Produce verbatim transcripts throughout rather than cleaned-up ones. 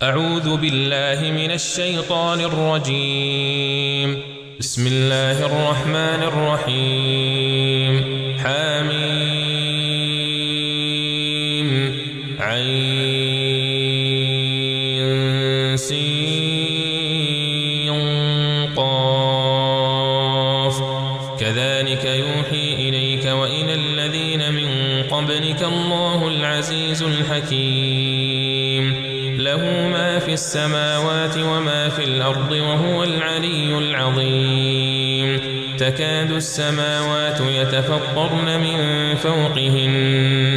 أعوذ بالله من الشيطان الرجيم. بسم الله الرحمن الرحيم. حميم عين سين قاف كذلك يوحي إليك وإلى الذين من قبلك الله العزيز الحكيم له ما في السماوات وما في الأرض وهو العلي العظيم. تكاد السماوات يتفطرن من فوقهن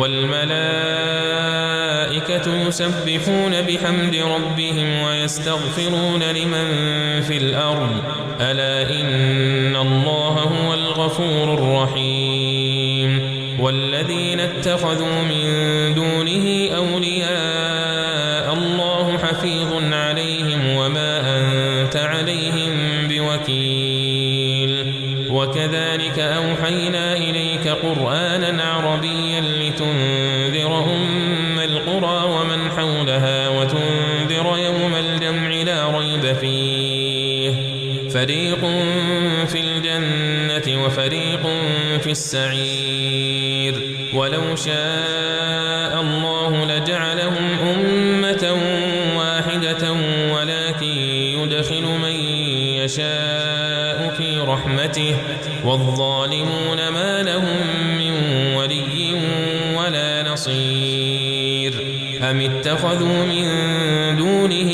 والملائكة يسبحون بحمد ربهم ويستغفرون لمن في الأرض ألا إن الله هو الغفور الرحيم. والذين اتخذوا من دونه أولياء الله حفيظ عليهم وما أنت عليهم بوكيل. وكذلك أوحينا إليك قرآنا عربيا لتنذر أم القرى ومن حولها وتنذر يوم الجمع لا ريب فيه فريق في الجنة وفريق في السعير. ولو شاء الله لجعلهم أمة واحدة ولكن يدخل من يشاء في رحمته والظالمون ما لهم من ولي ولا نصير. أم اتخذوا من دونه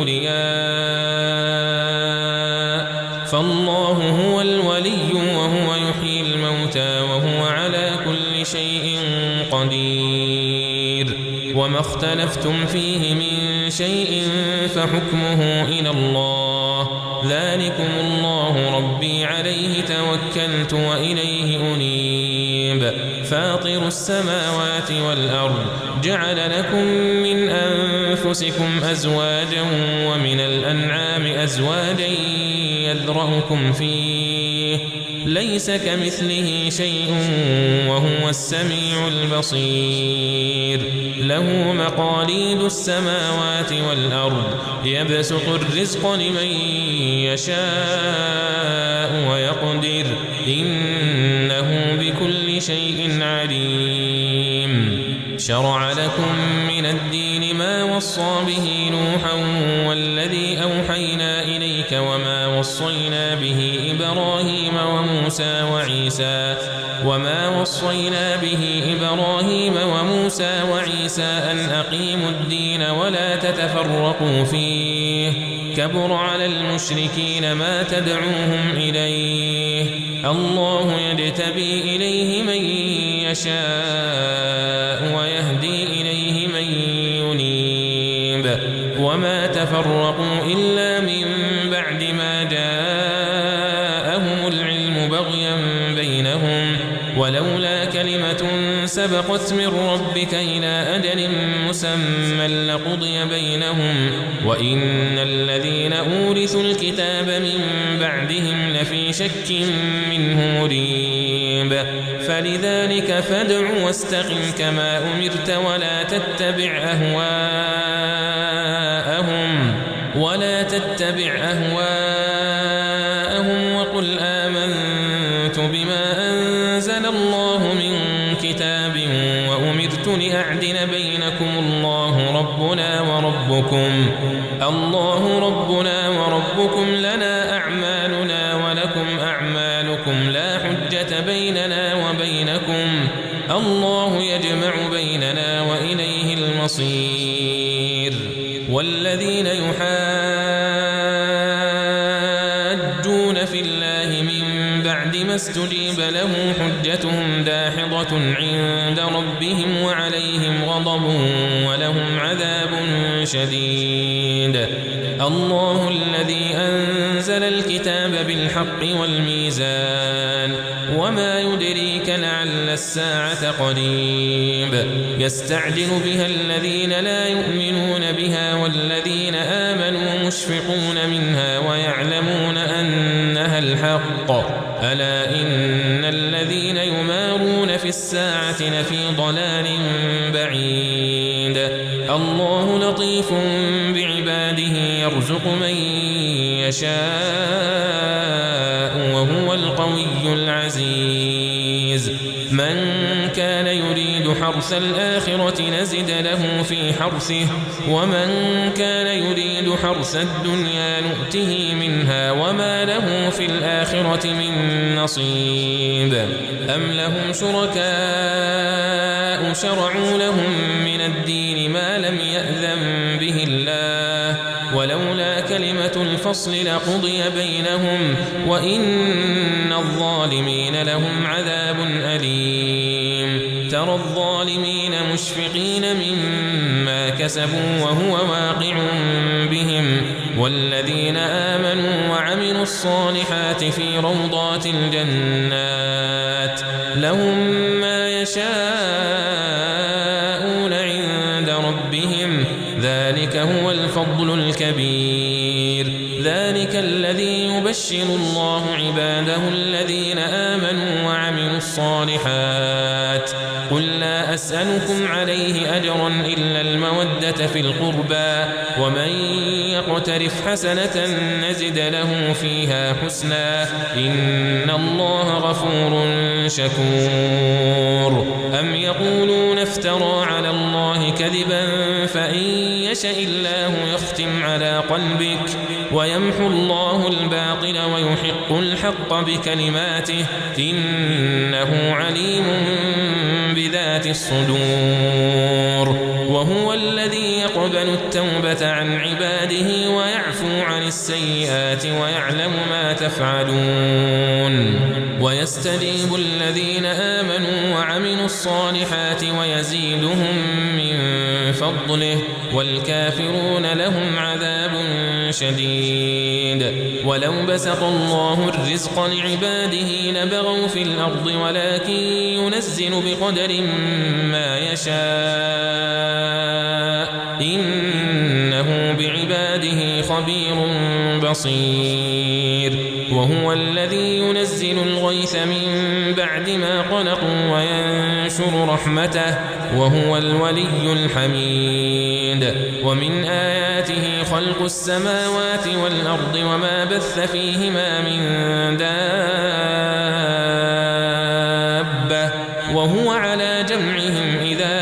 أولياء فالله هو الولي وهو يحيي الموتى وهو على كل شيء قدير. وما اختلفتم فيه من شيء فحكمه إلى الله ذلكم الله ربي عليه توكلت وإليه أنيب. فاطر السماوات والأرض جعل لكم من أنفسكم أزواجا ومن الأنعام أزواجا يذرأكم فيه ليس كمثله شيء وهو السميع البصير. له مقاليد السماوات والأرض يبسط الرزق لمن يشاء ويقدر إنه بكل شيء عليم. شرع لكم من الدين ما وصى به نوحا والذي أوحينا إليك وما وصينا به إبراهيم وموسى وعيسى وما وصينا به إبراهيم وموسى وعيسى أن أقيموا الدين ولا تتفرقوا فيه كبر على المشركين ما تدعوهم إليه. الله يجتبي إليه من يشاء ويهدي إليه من ينيب. وما تفرقوا إلا من بعد ما جاءهم العلم بغيا بينهم ولولا كلمة سبقت من ربك إلى أجل مسمى لقضي بينهم وإن الذين أورثوا الكتاب من بعدهم لفي شك منه مريب. فلذلك فادع واستقم كما أمرت ولا تتبع أهواءهم ولا تتبع أهواءهم وقل آمنت بما أنزل الله من كتاب وأمرت لأعدل بينكم الله ربنا وربكم الله ربنا وربكم لنا أعمالنا ولكم أعمالكم لا حجة بيننا وبينكم الله يجمع بيننا وإليه المصير. والذين يحاجون في الله من بعد ما استجيب له حجتهم داحضة عند ربهم وعليهم غضب ولهم عذاب شديد. الله الذي أنزل الكتاب بالحق والميزان وما يدريك لعل الساعة قريب. يستعجل بها الذين لا يؤمنون بها والذين آمنوا مشفقون منها ويعلمون أنها الحق ألا إن الذين يمارون في الساعة لفي ضلال بعيد. الله لطيف بعباده يرزق من يشاء وهو القوي العزيز من كان يريد حرث الآخرة نزد له في حرثه ومن كان يريد حرث الدنيا نؤته منها وما له في الآخرة من نصيب أم لهم شركاء شرعوا لهم من الدين ما لم يأذن به الله ولولا كلمة الفصل لقضي بينهم وإن الظالمين لهم عذاب أليم ترى الظالمين مشفقين مما كسبوا وهو واقع بهم والذين آمنوا وعملوا الصالحات في روضات الجنات لهم ما يشاءون عند ربهم ذلك هو الفضل الكبير ذلك الذي يبشر الله عباده الذين آمنوا وعملوا الصالحات قل لا أسألكم عليه أجرا إلا المودة في القربى ومن يقترف حسنة نزد له فيها حسنا إن الله غفور شكور أم يقولون افترى على الله كذبا فإن يشاء الله يختم على قلبك ويمحو الله الباطل ويحق الحق بكلماته إنه عليم بذات الصدور وهو الذي يقبل التوبة عن عباده ويعفو عن السيئات ويعلم ما تفعلون ويستجيب الذين آمنوا وعملوا الصالحات ويزيدهم من فضله والكافرون لهم عذاب شديد ولو بسط الله الرزق لعباده لبغوا في الأرض ولكن ينزل بقدر ما يشاء إنه بعباده خبير بصير وهو الذي ينزل الغيث من بعد ما قنطوا وينشر رحمته وهو الولي الحميد ومن آياته خلق السماوات والأرض وما بث فيهما من دابة وهو على جمعهم إذا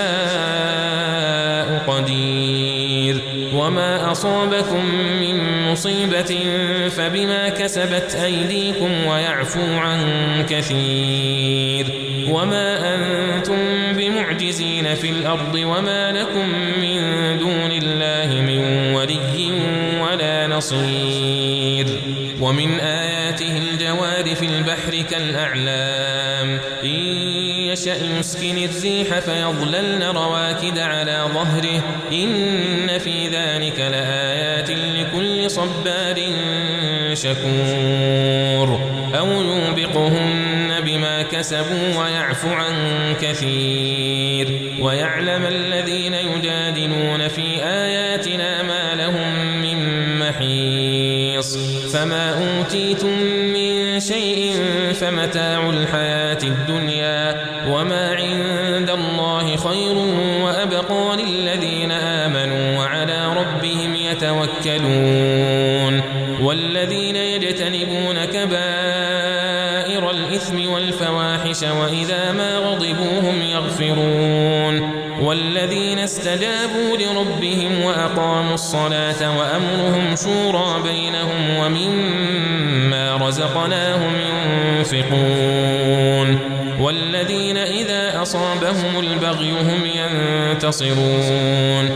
يشاء قدير وما أصابكم من مصيبة فبما كسبت أيديكم ويعفو عن كثير وما أنتم بمعجزين في الأرض وما لكم من دون الله من ولي ولا نصير ومن آياته الجوار في البحر كالأعلام إن يشأ يسكن الريح فيظللن رواكد على ظهره إن في ذلك لآيات لكل صبار شكور أو يوبقهن بما كسبوا ويعفو عن كثير ويعلم الذين يجادلون في آياتنا ما لهم من محيص فما أوتيتم من شيء فمتاع الحياة الدنيا وما عند الله خير وأبقى للذين آمنوا وعلى ربهم يتوكلون والذين يجتنبون كبائر الإثم والفواحش وإذا ما غضبوا هم يغفرون والذين استجابوا لربهم وأقاموا الصلاة وأمرهم شورى بينهم ومما رزقناهم ينفقون والذين إذا أصابهم البغي هم ينتصرون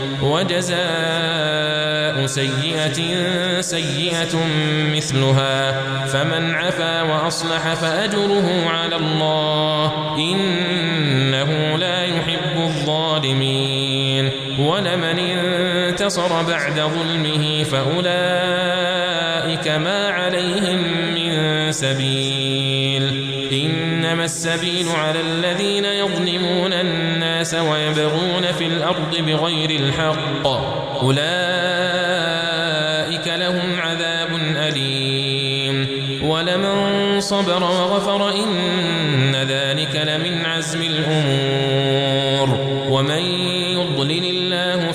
وجزاء سيئة سيئة مثلها فمن عفا وأصلح فأجره على الله إنه لا يحب الظالمين ولمن انتصر بعد ظلمه فأولئك ما عليهم من سبيل إنما السبيل على الذين يظلمون الناس ويبغون في الأرض بغير الحق أولئك لهم عذاب أليم ولمن صبر وغفر إن ذلك لمن عزم الأمور ومن يضلل الله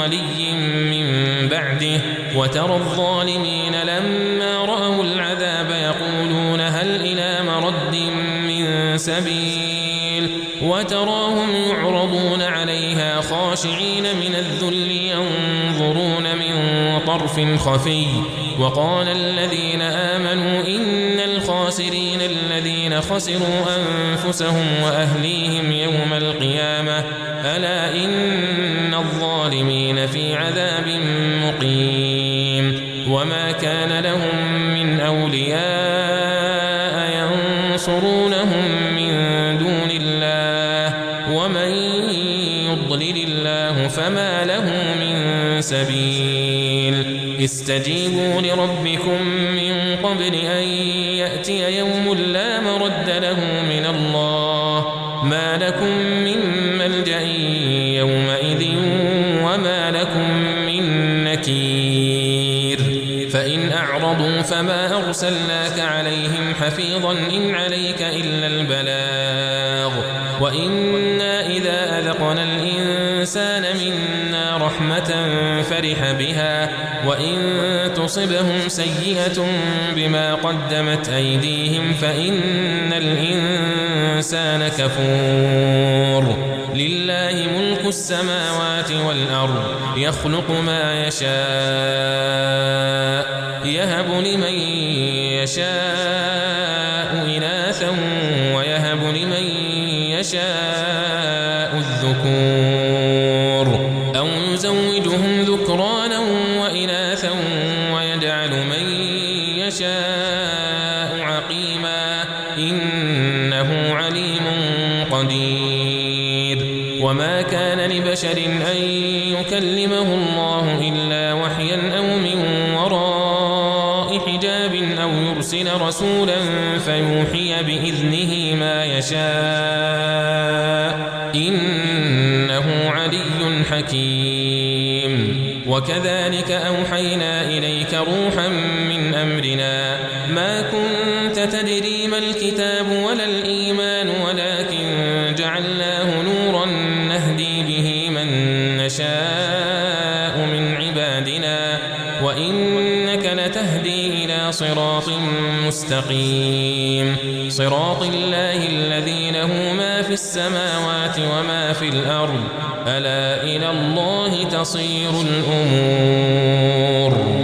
ولي من بعده وترى الظالمين لما رأوا العذاب يقولون هل إلى مرد من سبيل وتراهم يعرضون عليها خاشعين من الذل ينظرون من طرف خفي وقال الذين آمنوا إن الخاسرين الذين خسروا أنفسهم وأهليهم يوم القيامة ألا إن الظالمين في عذاب مقيم وما كان لهم من أولياء ينصرونهم من دون الله ومن يضلل الله فما له من سبيل استجيبوا لربكم من قبل أن يأتي يوم لا مرد له من الله ما لكم من ملجأ يومئذ وما لكم من نكير فإن أعرضوا فما أرسلناك عليهم حفيظا إن عليك إلا البلاغ وإنا إذا أذقنا الإنسان منا رحمة فرح بها وإن تصبهم سيئة بما قدمت أيديهم فإن الإنسان كفور لله ملك السماوات والأرض يخلق ما يشاء يهب لمن يشاء إناثا ويهب لمن يشاء الذكور أو يزوجهم ذكرانا وإناثا ويجعل من يشاء عقيما إنه عليم قدير وما كان لبشر أن يكلمه الله إلا وحيا أو من وراء حجاب أو يرسل رسولا فيوحي بإذنه ما يشاء إنه علي حكيم وكذلك أوحينا إليك روحا من أمرنا ما كنت تدري ما الكتاب ولا الإيمان ولكن جعلناه نورا نهدي به من نشاء من عبادنا وإنك لتهدي إلى صراط مستقيم صراط الله الذي له ما في السماوات وما في الأرض ألا إلى الله تصير الأمور